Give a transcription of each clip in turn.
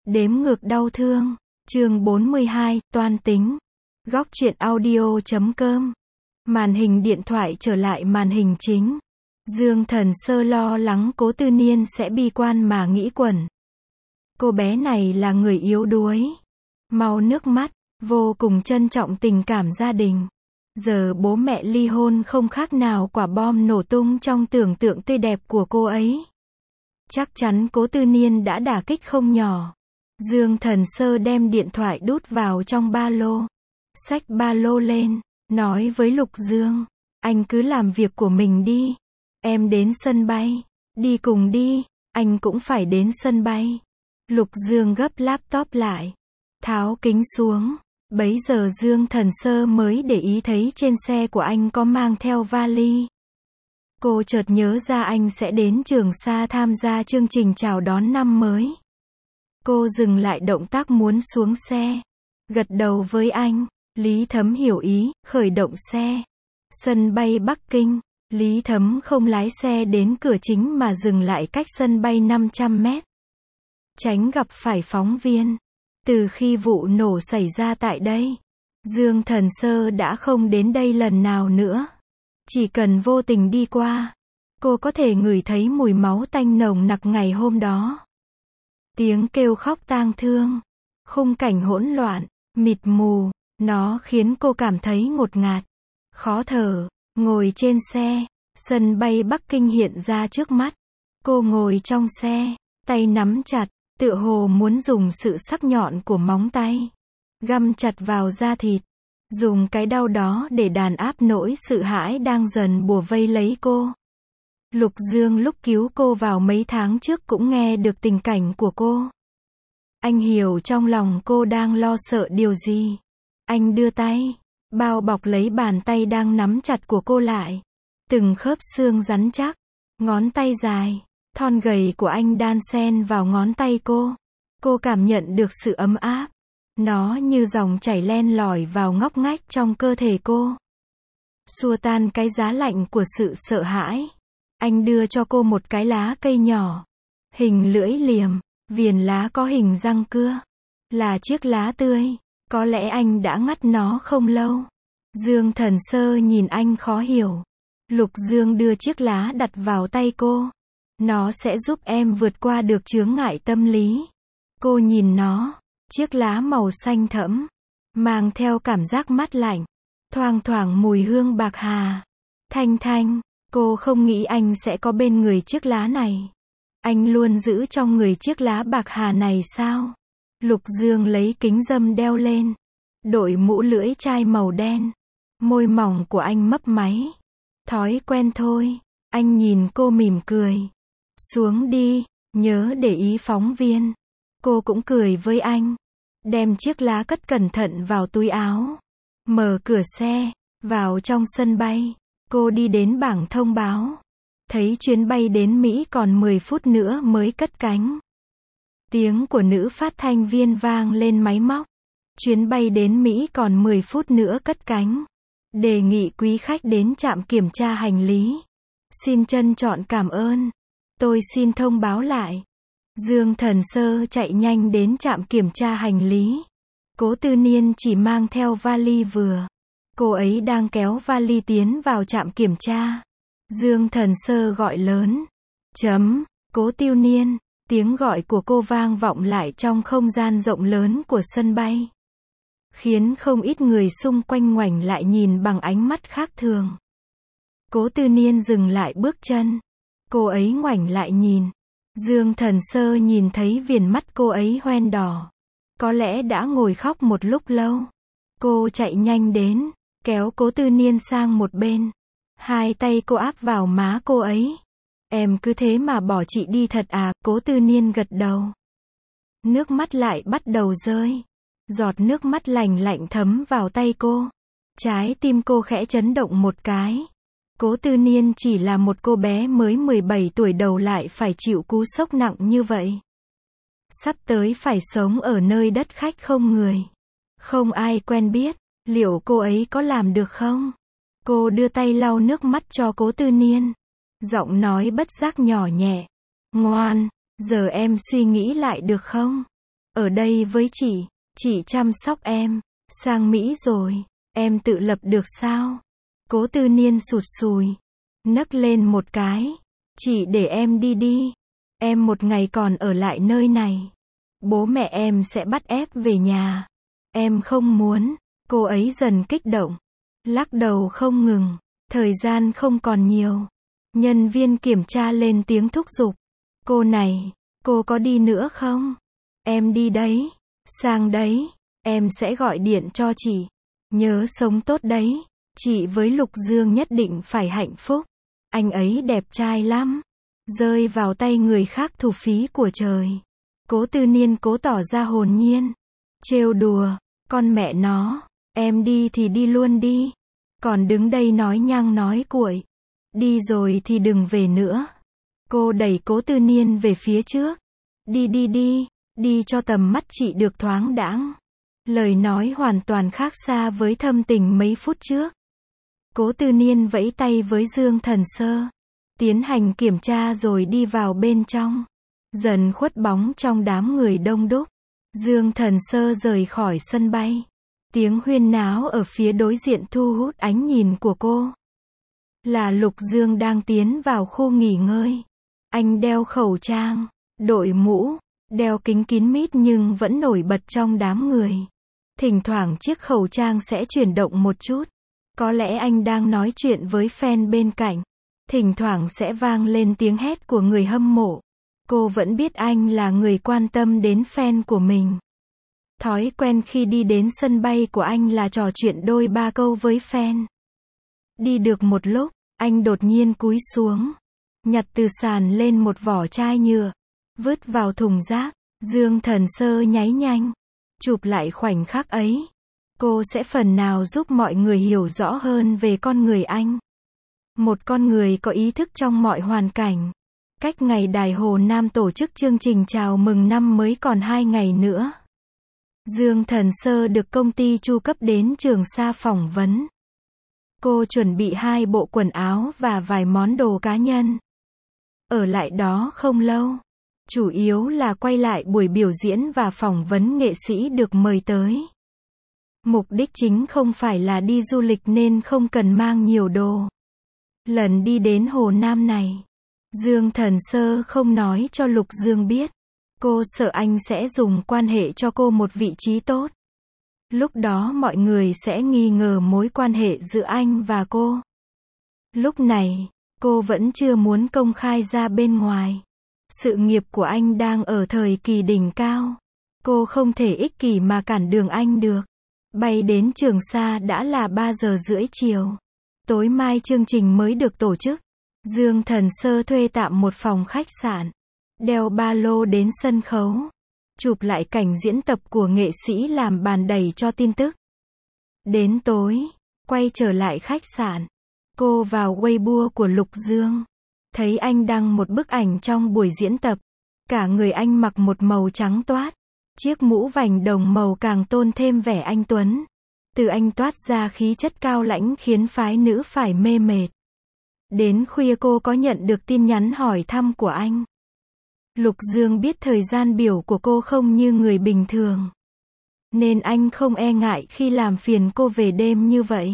Đếm ngược đau thương. Chương 42, toan tính. Góc truyện audio.com. Màn hình điện thoại trở lại màn hình chính. Dương Thần Sơ lo lắng Cố Tư Niên sẽ bi quan mà nghĩ quẩn. Cô bé này là người yếu đuối, mau nước mắt, vô cùng trân trọng tình cảm gia đình. Giờ bố mẹ ly hôn không khác nào quả bom nổ tung trong tưởng tượng tươi đẹp của cô ấy. Chắc chắn Cố Tư Niên đã đả kích không nhỏ. Dương Thần Sơ đem điện thoại đút vào trong ba lô. Xách ba lô lên, nói với Lục Dương, anh cứ làm việc của mình đi. Em đến sân bay. Đi cùng đi, anh cũng phải đến sân bay. Lục Dương gấp laptop lại, tháo kính xuống. Bấy giờ Dương Thần Sơ mới để ý thấy trên xe của anh có mang theo vali. Cô chợt nhớ ra anh sẽ đến Trường Sa tham gia chương trình chào đón năm mới. Cô dừng lại động tác muốn xuống xe, gật đầu với anh. Lý Thấm hiểu ý, khởi động xe. Sân bay Bắc Kinh, Lý Thấm không lái xe đến cửa chính mà dừng lại cách sân bay 500 mét. Tránh gặp phải phóng viên. Từ khi vụ nổ xảy ra tại đây, Dương Thần Sơ đã không đến đây lần nào nữa. Chỉ cần vô tình đi qua, cô có thể ngửi thấy mùi máu tanh nồng nặc ngày hôm đó. Tiếng kêu khóc tang thương, khung cảnh hỗn loạn, mịt mù, nó khiến cô cảm thấy ngột ngạt, khó thở. Ngồi trên xe, sân bay Bắc Kinh hiện ra trước mắt. Cô ngồi trong xe, tay nắm chặt, tựa hồ muốn dùng sự sắc nhọn của móng tay găm chặt vào da thịt, dùng cái đau đó để đàn áp nỗi sợ hãi đang dần bủa vây lấy cô. Lục Dương lúc cứu cô vào mấy tháng trước cũng nghe được tình cảnh của cô. Anh hiểu trong lòng cô đang lo sợ điều gì. Anh đưa tay, bao bọc lấy bàn tay đang nắm chặt của cô lại. Từng khớp xương rắn chắc, ngón tay dài, thon gầy của anh đan xen vào ngón tay cô. Cô cảm nhận được sự ấm áp. Nó như dòng chảy len lỏi vào ngóc ngách trong cơ thể cô, xua tan cái giá lạnh của sự sợ hãi. Anh đưa cho cô một cái lá cây nhỏ, hình lưỡi liềm, viền lá có hình răng cưa. Là chiếc lá tươi, có lẽ anh đã ngắt nó không lâu. Dương Thần Sơ nhìn anh khó hiểu. Lục Dương đưa chiếc lá đặt vào tay cô. Nó sẽ giúp em vượt qua được chướng ngại tâm lý. Cô nhìn nó, chiếc lá màu xanh thẫm, mang theo cảm giác mát lạnh, thoang thoảng mùi hương bạc hà. Thanh thanh, cô không nghĩ anh sẽ có bên người chiếc lá này. Anh luôn giữ trong người chiếc lá bạc hà này sao? Lục Dương lấy kính râm đeo lên, đội mũ lưỡi chai màu đen. Môi mỏng của anh mấp máy. Thói quen thôi. Anh nhìn cô mỉm cười. Xuống đi, nhớ để ý phóng viên. Cô cũng cười với anh, đem chiếc lá cất cẩn thận vào túi áo. Mở cửa xe, vào trong sân bay. Cô đi đến bảng thông báo. Thấy chuyến bay đến Mỹ còn 10 phút nữa mới cất cánh. Tiếng của nữ phát thanh viên vang lên máy móc. Chuyến bay đến Mỹ còn 10 phút nữa cất cánh. Đề nghị quý khách đến trạm kiểm tra hành lý. Xin trân trọng cảm ơn. Tôi xin thông báo lại. Dương Thần Sơ chạy nhanh đến trạm kiểm tra hành lý. Cố Tư Niên chỉ mang theo vali vừa. Cô ấy đang kéo vali tiến vào trạm kiểm tra. Dương Thần Sơ gọi lớn. Cố Tư Niên. Tiếng gọi của cô vang vọng lại trong không gian rộng lớn của sân bay, khiến không ít người xung quanh ngoảnh lại nhìn bằng ánh mắt khác thường. Cố Tư Niên dừng lại bước chân. Cô ấy ngoảnh lại nhìn. Dương Thần Sơ nhìn thấy viền mắt cô ấy hoen đỏ. Có lẽ đã ngồi khóc một lúc lâu. Cô chạy nhanh đến, kéo Cố Tư Niên sang một bên. Hai tay cô áp vào má cô ấy. Em cứ thế mà bỏ chị đi thật à? Cố Tư Niên gật đầu. Nước mắt lại bắt đầu rơi. Giọt nước mắt lành lạnh thấm vào tay cô. Trái tim cô khẽ chấn động một cái. Cố Tư Niên chỉ là một cô bé mới 17 tuổi đầu lại phải chịu cú sốc nặng như vậy. Sắp tới phải sống ở nơi đất khách không người, không ai quen biết. Liệu cô ấy có làm được không? Cô đưa tay lau nước mắt cho Cố Tư Niên. Giọng nói bất giác nhỏ nhẹ. Ngoan, giờ em suy nghĩ lại được không? Ở đây với chị chăm sóc em. Sang Mỹ rồi, em tự lập được sao? Cố Tư Niên sụt sùi, nấc lên một cái. Chị để em đi đi. Em một ngày còn ở lại nơi này. Bố mẹ em sẽ bắt ép về nhà. Em không muốn. Cô ấy dần kích động, lắc đầu không ngừng. Thời gian không còn nhiều. Nhân viên kiểm tra lên tiếng thúc giục. Cô này, cô có đi nữa không? Em đi đấy. Sang đấy, em sẽ gọi điện cho chị. Nhớ sống tốt đấy. Chị với Lục Dương nhất định phải hạnh phúc. Anh ấy đẹp trai lắm. Rơi vào tay người khác thủ phí của trời. Cố Tư Niên cố tỏ ra hồn nhiên. Trêu đùa, con mẹ nó, em đi thì đi luôn đi. Còn đứng đây nói nhăng nói cuội. Đi rồi thì đừng về nữa. Cô đẩy Cố Tư Niên về phía trước. Đi đi đi, đi cho tầm mắt chị được thoáng đãng. Lời nói hoàn toàn khác xa với thâm tình mấy phút trước. Cố Tư Niên vẫy tay với Dương Thần Sơ. Tiến hành kiểm tra rồi đi vào bên trong. Dần khuất bóng trong đám người đông đúc. Dương Thần Sơ rời khỏi sân bay. Tiếng huyên náo ở phía đối diện thu hút ánh nhìn của cô. Là Lục Dương đang tiến vào khu nghỉ ngơi. Anh đeo khẩu trang, đội mũ, đeo kính kín mít nhưng vẫn nổi bật trong đám người. Thỉnh thoảng chiếc khẩu trang sẽ chuyển động một chút. Có lẽ anh đang nói chuyện với fan bên cạnh. Thỉnh thoảng sẽ vang lên tiếng hét của người hâm mộ. Cô vẫn biết anh là người quan tâm đến fan của mình. Thói quen khi đi đến sân bay của anh là trò chuyện đôi ba câu với fan. Đi được một lúc, anh đột nhiên cúi xuống. Nhặt từ sàn lên một vỏ chai nhựa. Vứt vào thùng rác. Dương Thần Sơ nháy nhanh. Chụp lại khoảnh khắc ấy. Cô sẽ phần nào giúp mọi người hiểu rõ hơn về con người anh. Một con người có ý thức trong mọi hoàn cảnh. Cách ngày Đài Hồ Nam tổ chức chương trình chào mừng năm mới còn 2 ngày nữa. Dương Thần Sơ được công ty chu cấp đến Trường Sa phỏng vấn. Cô chuẩn bị 2 bộ quần áo và vài món đồ cá nhân. Ở lại đó không lâu. Chủ yếu là quay lại buổi biểu diễn và phỏng vấn nghệ sĩ được mời tới. Mục đích chính không phải là đi du lịch nên không cần mang nhiều đồ. Lần đi đến Hồ Nam này, Dương Thần Sơ không nói cho Lục Dương biết. Cô sợ anh sẽ dùng quan hệ cho cô một vị trí tốt. Lúc đó mọi người sẽ nghi ngờ mối quan hệ giữa anh và cô. Lúc này, cô vẫn chưa muốn công khai ra bên ngoài. Sự nghiệp của anh đang ở thời kỳ đỉnh cao. Cô không thể ích kỷ mà cản đường anh được. Bay đến Trường Sa đã là 3 giờ rưỡi chiều. Tối mai chương trình mới được tổ chức. Dương Thần Sơ thuê tạm một phòng khách sạn. Đeo ba lô đến sân khấu. Chụp lại cảnh diễn tập của nghệ sĩ làm bàn đẩy cho tin tức. Đến tối, quay trở lại khách sạn. Cô vào Weibo của Lục Dương. Thấy anh đăng một bức ảnh trong buổi diễn tập. Cả người anh mặc một màu trắng toát. Chiếc mũ vành đồng màu càng tôn thêm vẻ anh tuấn. Từ anh toát ra khí chất cao lãnh khiến phái nữ phải mê mệt. Đến khuya cô có nhận được tin nhắn hỏi thăm của anh. Lục Dương biết thời gian biểu của cô không như người bình thường. Nên anh không e ngại khi làm phiền cô về đêm như vậy.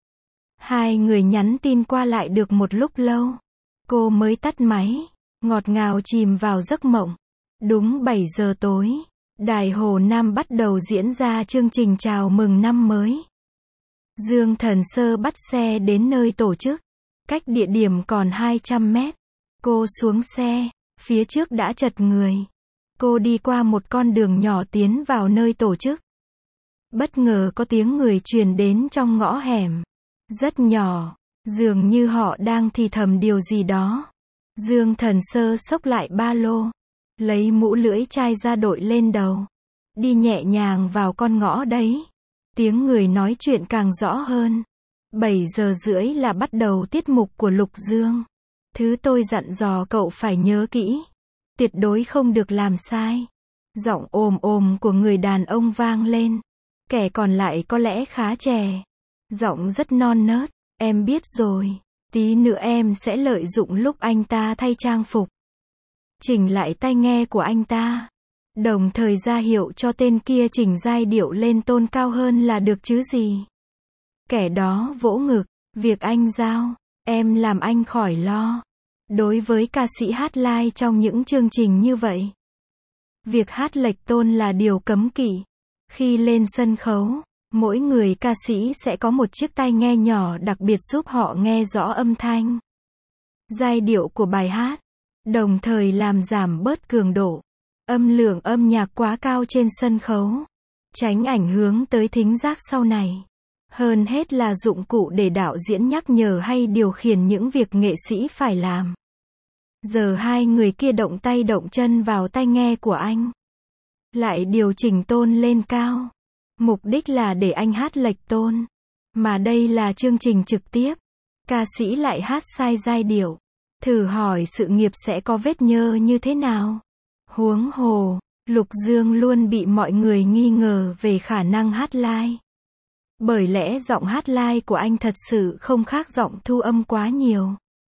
Hai người nhắn tin qua lại được một lúc lâu. Cô mới tắt máy, ngọt ngào chìm vào giấc mộng. Đúng 7 giờ tối, Đài Hồ Nam bắt đầu diễn ra chương trình chào mừng năm mới. Dương Thần Sơ bắt xe đến nơi tổ chức. Cách địa điểm còn 200 mét. Cô xuống xe, phía trước đã chật người. Cô đi qua một con đường nhỏ tiến vào nơi tổ chức. Bất ngờ có tiếng người truyền đến trong ngõ hẻm. Rất nhỏ, dường như họ đang thì thầm điều gì đó. Dương Thần Sơ xốc lại ba lô, lấy mũ lưỡi chai ra đội lên đầu. Đi nhẹ nhàng vào con ngõ đấy. Tiếng người nói chuyện càng rõ hơn. 7 giờ rưỡi là bắt đầu tiết mục của Lục Dương. Thứ tôi dặn dò cậu phải nhớ kỹ. Tuyệt đối không được làm sai. Giọng ồm ồm của người đàn ông vang lên. Kẻ còn lại có lẽ khá trẻ. Giọng rất non nớt. Em biết rồi. Tí nữa em sẽ lợi dụng lúc anh ta thay trang phục. Chỉnh lại tai nghe của anh ta. đồng thời ra hiệu cho tên kia chỉnh giai điệu lên tôn cao hơn là được chứ gì. Kẻ đó vỗ ngực, việc anh giao, em làm anh khỏi lo. Đối với ca sĩ hát live trong những chương trình như vậy, việc hát lệch tôn là điều cấm kỵ. Khi lên sân khấu, mỗi người ca sĩ sẽ có một chiếc tai nghe nhỏ đặc biệt giúp họ nghe rõ âm thanh, giai điệu của bài hát, đồng thời làm giảm bớt cường độ, âm lượng âm nhạc quá cao trên sân khấu, tránh ảnh hưởng tới thính giác sau này. Hơn hết là dụng cụ để đạo diễn nhắc nhở hay điều khiển những việc nghệ sĩ phải làm. Giờ hai người kia động tay động chân vào tai nghe của anh, lại điều chỉnh tôn lên cao. Mục đích là để anh hát lệch tôn. Mà đây là chương trình trực tiếp. Ca sĩ lại hát sai giai điệu. Thử hỏi sự nghiệp sẽ có vết nhơ như thế nào? Huống hồ, Lục Dương luôn bị mọi người nghi ngờ về khả năng hát live. Bởi lẽ giọng hát live của anh thật sự không khác giọng thu âm quá nhiều.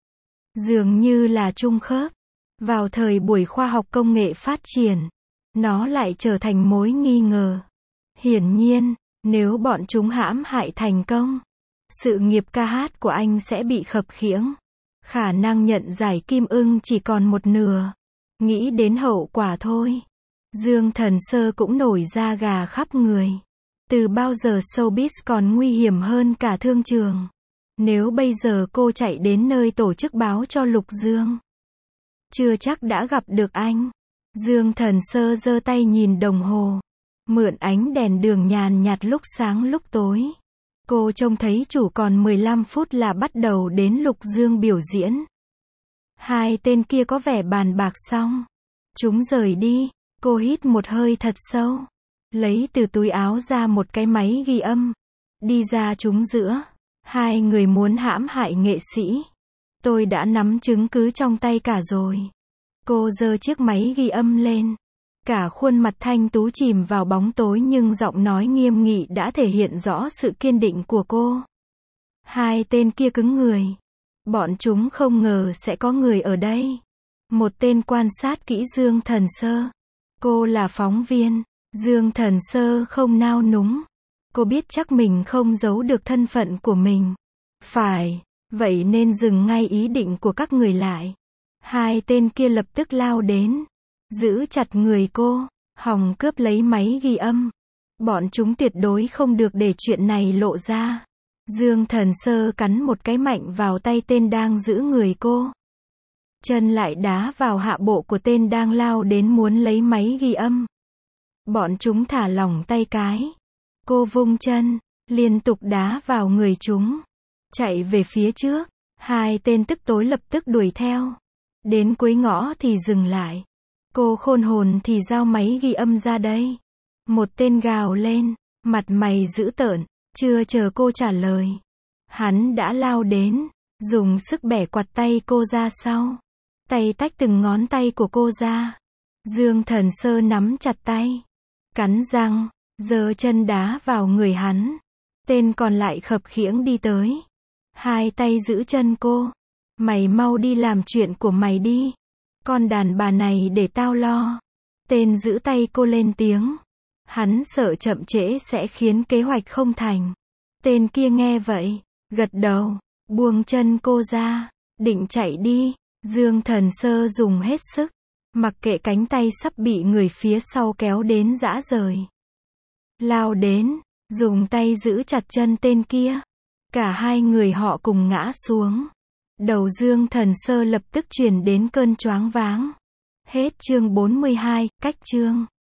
Dường như là trung khớp. Vào thời buổi khoa học công nghệ phát triển, nó lại trở thành mối nghi ngờ. Hiển nhiên, nếu bọn chúng hãm hại thành công, sự nghiệp ca hát của anh sẽ bị khập khiễng. Khả năng nhận giải Kim Ưng chỉ còn một nửa. Nghĩ đến hậu quả thôi, Dương Thần Sơ cũng nổi da gà khắp người. Từ bao giờ showbiz còn nguy hiểm hơn cả thương trường? Nếu bây giờ cô chạy đến nơi tổ chức báo cho Lục Dương, chưa chắc đã gặp được anh. Dương Thần Sơ giơ tay nhìn đồng hồ, mượn ánh đèn đường nhàn nhạt lúc sáng lúc tối. Cô trông thấy chủ còn 15 phút là bắt đầu đến Lục Dương biểu diễn. Hai tên kia có vẻ bàn bạc xong, chúng rời đi. Cô hít một hơi thật sâu, lấy từ túi áo ra một cái máy ghi âm, đi ra chúng giữa. Hai người muốn hãm hại nghệ sĩ. Tôi đã nắm chứng cứ trong tay cả rồi. Cô giơ chiếc máy ghi âm lên. Cả khuôn mặt thanh tú chìm vào bóng tối nhưng giọng nói nghiêm nghị đã thể hiện rõ sự kiên định của cô. Hai tên kia cứng người. Bọn chúng không ngờ sẽ có người ở đây. Một tên quan sát kỹ Dương Thần Sơ. Cô là phóng viên. Dương Thần Sơ không nao núng. Cô biết chắc mình không giấu được thân phận của mình. Phải, vậy nên dừng ngay ý định của các người lại. Hai tên kia lập tức lao đến, giữ chặt người cô, hòng cướp lấy máy ghi âm. Bọn chúng tuyệt đối không được để chuyện này lộ ra. Dương Thần Sơ cắn một cái mạnh vào tay tên đang giữ người cô. Chân lại đá vào hạ bộ của tên đang lao đến muốn lấy máy ghi âm. Bọn chúng thả lỏng tay cái. Cô vung chân, liên tục đá vào người chúng. Chạy về phía trước. Hai tên tức tối lập tức đuổi theo. Đến cuối ngõ thì dừng lại. Cô khôn hồn thì giao máy ghi âm ra đây. Một tên gào lên, mặt mày dữ tợn, chưa chờ cô trả lời. Hắn đã lao đến, dùng sức bẻ quạt tay cô ra sau. Tay tách từng ngón tay của cô ra. Dương Thần Sơ nắm chặt tay, cắn răng, giơ chân đá vào người hắn. Tên còn lại khập khiễng đi tới. Hai tay giữ chân cô. Mày mau đi làm chuyện của mày đi. Con đàn bà này để tao lo. Tên giữ tay cô lên tiếng. Hắn sợ chậm trễ sẽ khiến kế hoạch không thành. Tên kia nghe vậy, gật đầu, buông chân cô ra, định chạy đi. Dương Thần Sơ dùng hết sức, mặc kệ cánh tay sắp bị người phía sau kéo đến rã rời. Lao đến, dùng tay giữ chặt chân tên kia. Cả hai người họ cùng ngã xuống. Đầu Dương Thần Sơ lập tức chuyển đến cơn choáng váng. Hết chương 42, cách chương.